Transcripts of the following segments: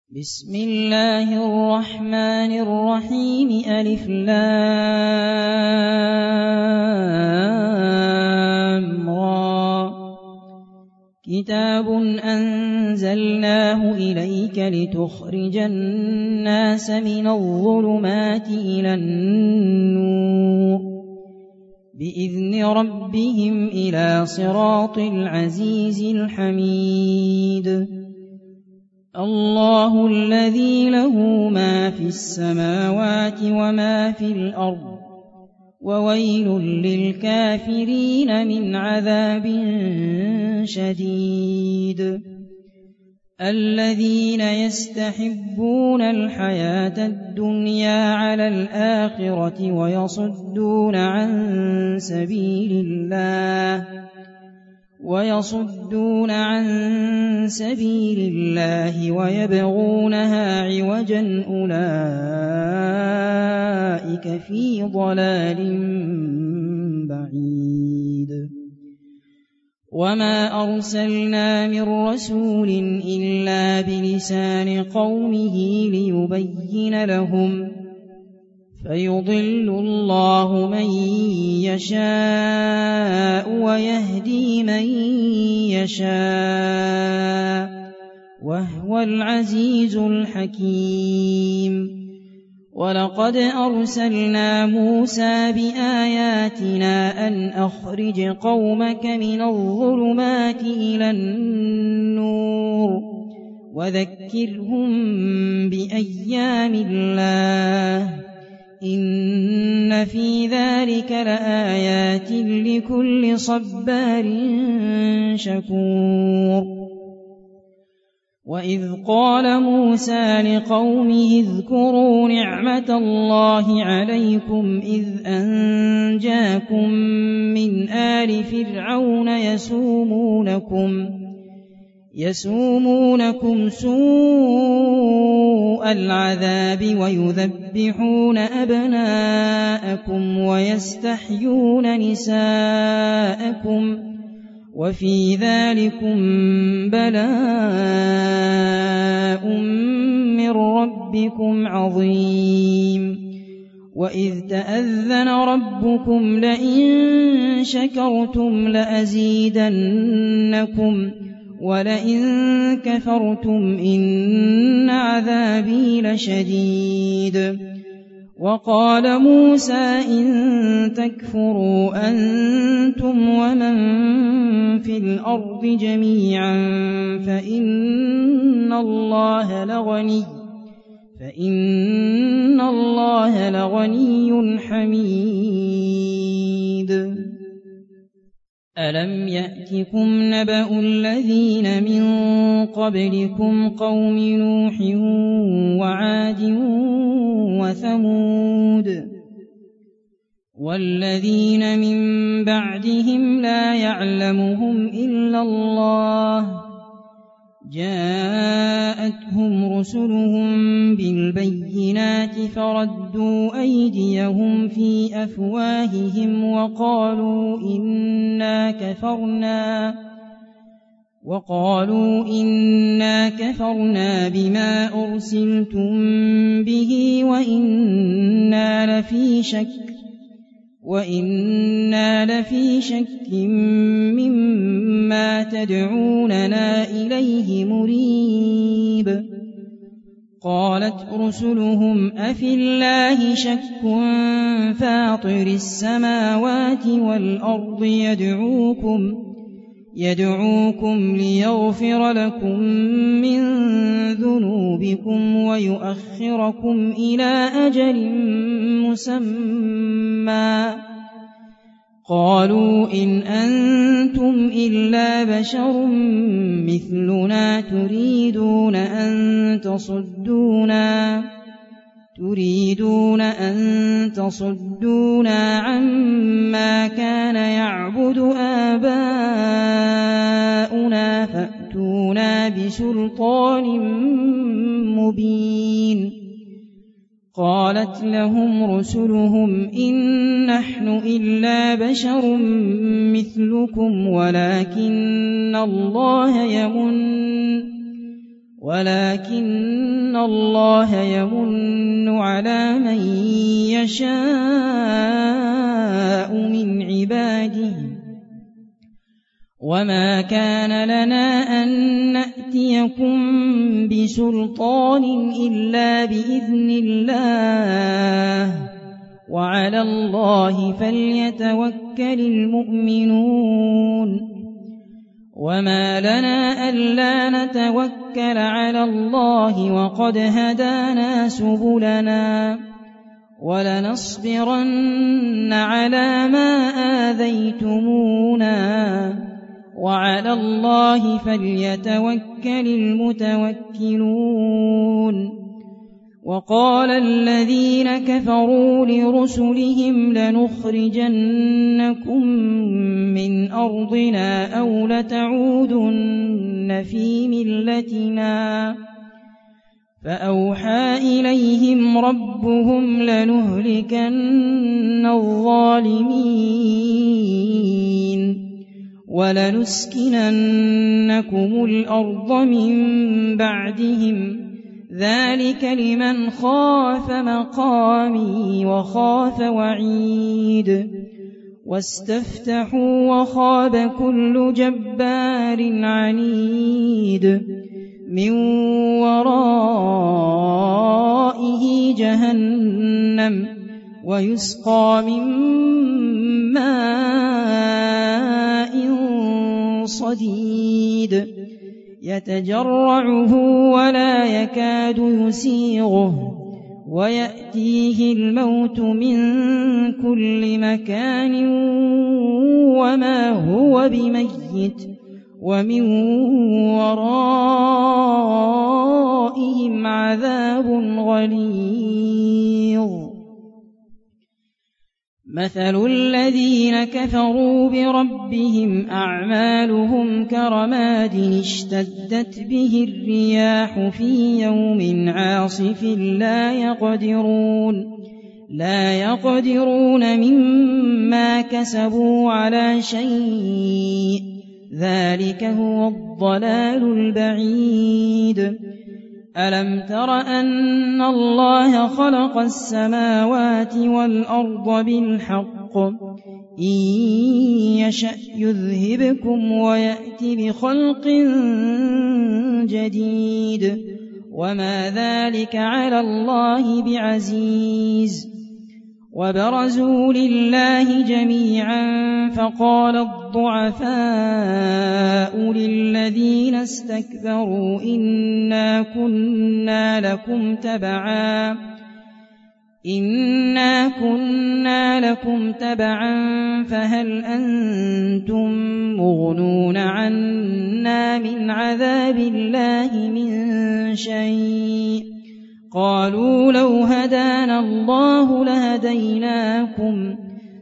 بسم الله الرحمن الرحيم ألف لام را كتاب أنزلناه إليك لتخرج الناس من الظلمات إلى النور بإذن ربهم إلى صراط العزيز الحميد الله الذي له ما في السماوات وما في الأرض وويل للكافرين من عذاب شديد الذين يستحبون الحياة الدنيا على الآخرة ويصدون عن سبيل الله ويبغونها عوجا أولئك في ضلال بعيد وما أرسلنا من رسول إلا بلسان قومه ليبين لهم فيضل الله من يشاء ويهدي من يشاء وهو العزيز الحكيم ولقد أرسلنا موسى بآياتنا أن أخرج قومك من الظلمات إلى النور وذكرهم بأيام الله إن في ذلك لآيات لكل صبار شكور وإذ قال موسى لقومه اذكروا نعمة الله عليكم إذ أنجاكم من آل فرعون يسومونكم سوء العذاب ويذبحون أبناءكم ويستحيون نساءكم وفي ذلكم بلاء من ربكم عظيم وإذ تأذن ربكم لئن شكرتم لأزيدنكم ولئن كفرتم إن عذابي لشديد وقال موسى إن تكفروا أنتم ومن في الأرض جميعا فإن الله لغني حميد ألم يأتكم نبأ الذين من قبلكم قوم نوح وعاد وثمود والذين من بعدهم لا يعلمهم إلا الله جاءتهم رسلهم بالبينات فردوا أيديهم في أفواههم وقالوا إنا كفرنا بما أرسلتم به وإنا لفي شك مما تدعوننا إليه مريب قالت رسلهم أفي الله شك فاطر السماوات والأرض يدعوكم ليغفر لكم من ذنوبكم ويؤخركم إلى أجل مسمى قالوا إن أنتم إلا بشر مثلنا تريدون أن تصدونا عما كان يعبد آباؤنا فأتونا بسلطان مبين قالت لهم رسلهم إن نحن إلا بشر مثلكم ولكن الله يمن على من يشاء من عباده وما كان لنا أن نأتيكم بسلطان إلا بإذن الله وعلى الله فليتوكل المؤمنون وما لنا ألا نتوكل على الله وقد هدانا سبلنا ولنصبرن على ما آذيتمونا وعلى الله فليتوكل المتوكلون وقال الذين كفروا لرسلهم لنخرجنكم من أرضنا أو لتعودن في ملتنا فأوحى إليهم ربهم لنهلكن الظالمين ولنسكننكم الأرض من بعدهم ذلك لمن خاف مقامي وخاف وعيد واستفتحوا وخاب كل جبار عنيد من ورائه جهنم ويسقى من ماء صديد يتجرعه ولا يكاد يسيغه ويأتيه الموت من كل مكان وما هو بميت ومن ورائهم عذاب غليظ مثل الذين كفروا بربهم أعمالهم كرماد اشتدت به الرياح في يوم عاصف لا يقدرون مما كسبوا على شيء ذلك هو الضلال البعيد ألم تر أن الله خلق السماوات والأرض بالحق إن يشأ يذهبكم ويأتي بخلق جديد وما ذلك على الله بعزيز وبرزوا لله جميعا فقال الضعفاء للذين استكبروا إنا كنا لكم تبعا فهل أنتم مغنون عنا من عذاب الله من شيء قالوا لو هدانا الله لهديناكم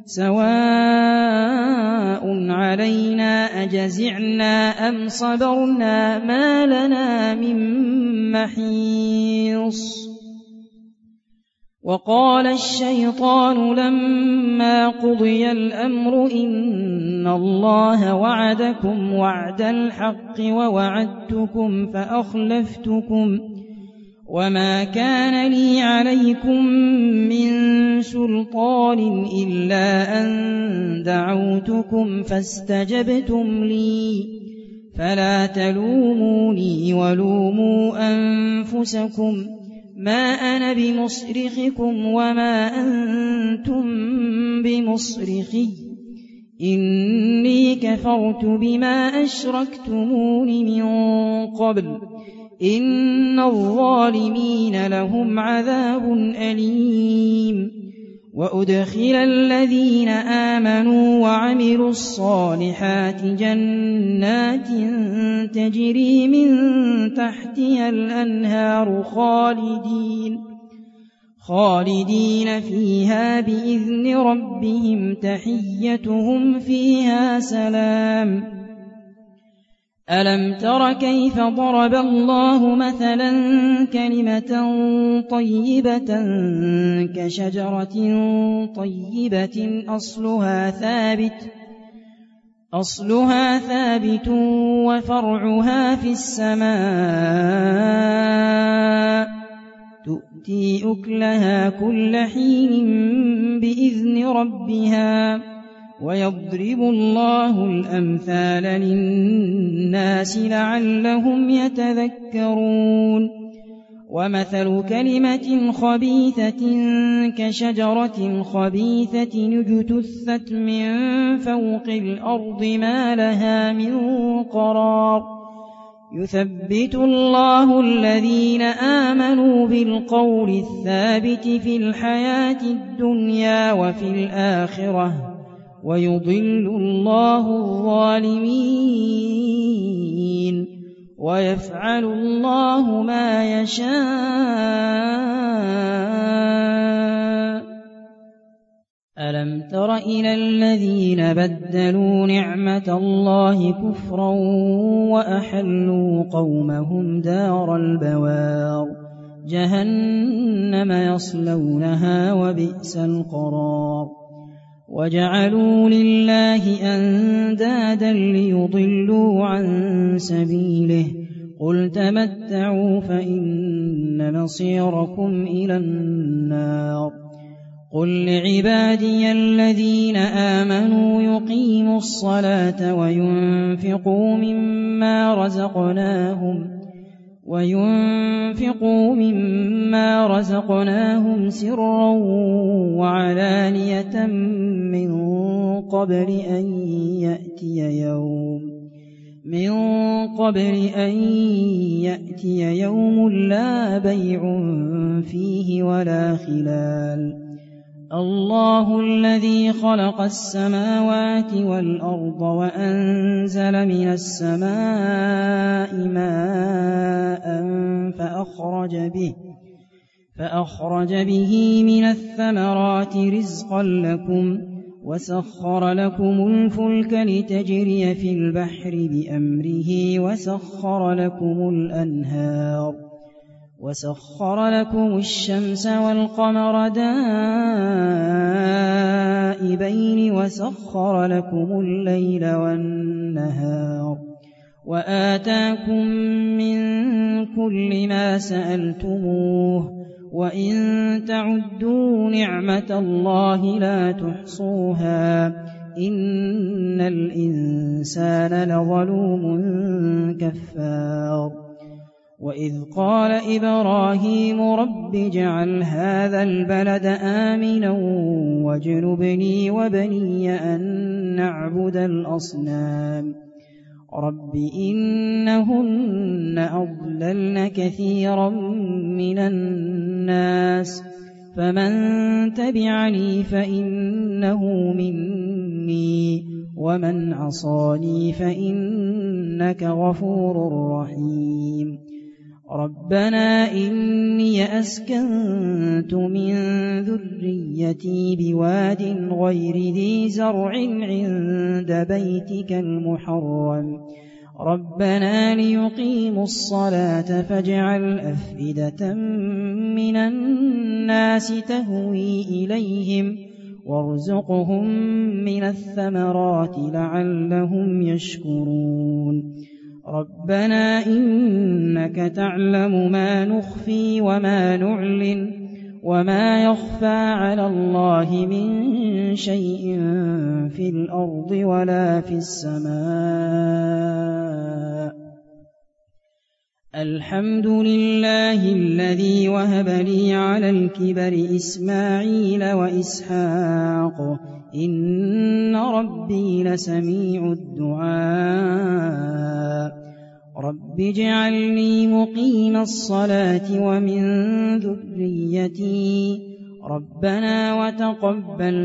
سواء علينا أجزعنا أم صبرنا ما لنا من محيص وقال الشيطان لما قضي الأمر إن الله وعدكم وعد الحق ووعدتكم فأخلفتكم وما كان لي عليكم من سلطان إلا أن دعوتكم فاستجبتم لي فلا تلوموني ولوموا أنفسكم ما أنا بمصرخكم وما أنتم بمصرخي إني كفرت بما أشركتمون من قبل إن الظالمين لهم عذاب أليم وأدخل الذين آمنوا وعملوا الصالحات جنات تجري من تحتها الأنهار خالدين فيها بإذن ربهم تحيتهم فيها سلام ألم تر كيف ضرب الله مثلا كلمة طيبة كشجرة طيبة أصلها ثابت وفرعها في السماء تؤتي أكلها كل حين بإذن ربها ويضرب الله الأمثال للناس لعلهم يتذكرون ومثل كلمة خبيثة كشجرة خبيثة اجتثت من فوق الأرض ما لها من قرار يثبت الله الذين آمنوا بالقول الثابت في الحياة الدنيا وفي الآخرة ويضل الله الظالمين ويفعل الله ما يشاء ألم تر إلى الذين بدلوا نعمة الله كفرا وأحلوا قومهم دار البوار جهنم يصلونها وبئس القرار وجعلوا لله أندادا ليضلوا عن سبيله قل تمتعوا فإن مصيركم إلى النار قل لعبادي الذين آمنوا يقيموا الصلاة وينفقوا مما رزقناهم سرا وعلانية من قبل أن يأتي يوم لا بيع فيه ولا خلال الله الذي خلق السماوات والأرض وأنزل من السماء ماء فأخرج به من الثمرات رزقا لكم وسخر لكم الفلك لتجري في البحر بأمره وسخر لكم الأنهار وسخر لكم الشمس والقمر دائبين وسخر لكم الليل والنهار وآتاكم من كل ما سألتموه وإن تعدوا نعمة الله لا تحصوها إن الإنسان لظلوم كفار وإذ قال إبراهيم رب اجعل هذا البلد آمنا واجنبني وبني أن نعبد الأصنام رب إنهن أضللن كثيرا من الناس فمن تبعني فإنه مني ومن عصاني فإنك غفور رحيم ربنا إني أسكنت من ذريتي بواد غير ذي زرع عند بيتك المحرم ربنا ليقيموا الصلاة فاجعل أفئدة من الناس تهوي إليهم وارزقهم من الثمرات لعلهم يشكرون ربنا إنك تعلم ما نخفي وما نعلن وما يخفى على الله من شيء في الأرض ولا في السماء الحمد لله الذي وهب لي على الكبر إسماعيل وإسحاق إن ربي لسميع الدعاء رب اجعلني مقيم الصلاة ومن ذريتي ربنا وتقبل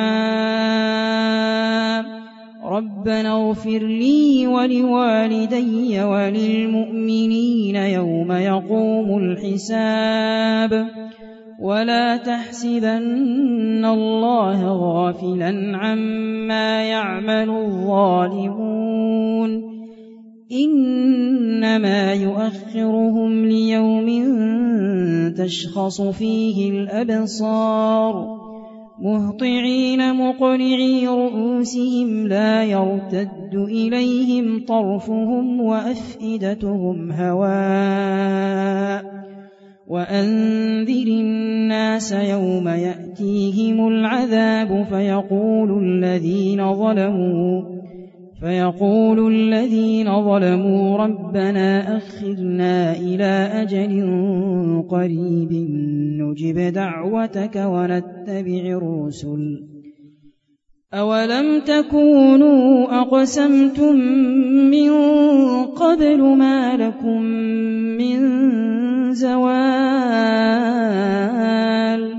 دعاء ربنا اغفر لي ولوالدي وللمؤمنين يوم يقوم الحساب ولا تحسبن الله غافلا عما يعمل الظالمون إنما يؤخرهم ليوم تشخص فيه الأبصار مهطعين مقنعي رؤوسهم لا يرتد إليهم طرفهم وأفئدتهم هواء وأنذر الناس يوم يأتيهم العذاب فيقول الذين ظلموا ربنا أخرنا إلى أجل قريب نجب دعوتك ونتبع الرسل أولم تكونوا أقسمتم من قبل ما لكم من زوال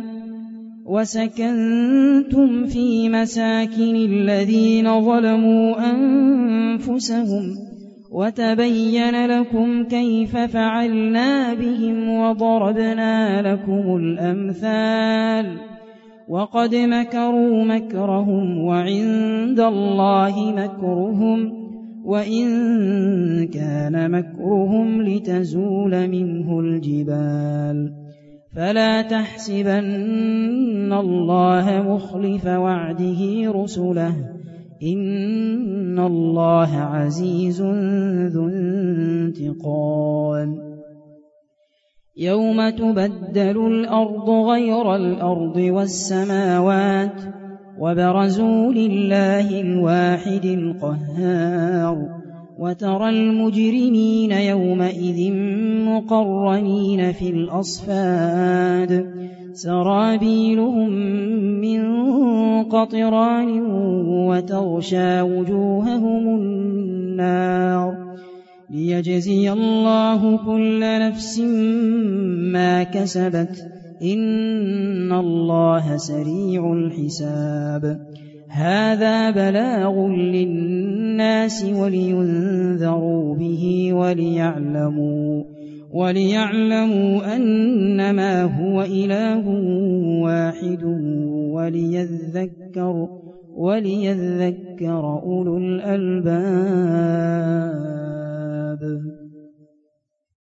وسكنتم في مساكن الذين ظلموا أنفسهم وتبين لكم كيف فعلنا بهم وضربنا لكم الأمثال وقد مكروا مكرهم وعند الله مكرهم وإن كان مكرهم لتزول منه الجبال فلا تحسبن الله مخلف وعده رسله إن الله عزيز ذو انتقام يوم تبدل الأرض غير الأرض والسماوات وبرزوا لله الواحد القهار وترى المجرمين يومئذ مقرنين في الأصفاد سرابيلهم من قطران وتغشى وجوههم النار ليجزي الله كل نفس ما كسبت إن الله سريع الحساب هذا بلاغ للناس ولينذروا به وليعلموا أنما هو إله واحد وليذكر أولو الألباب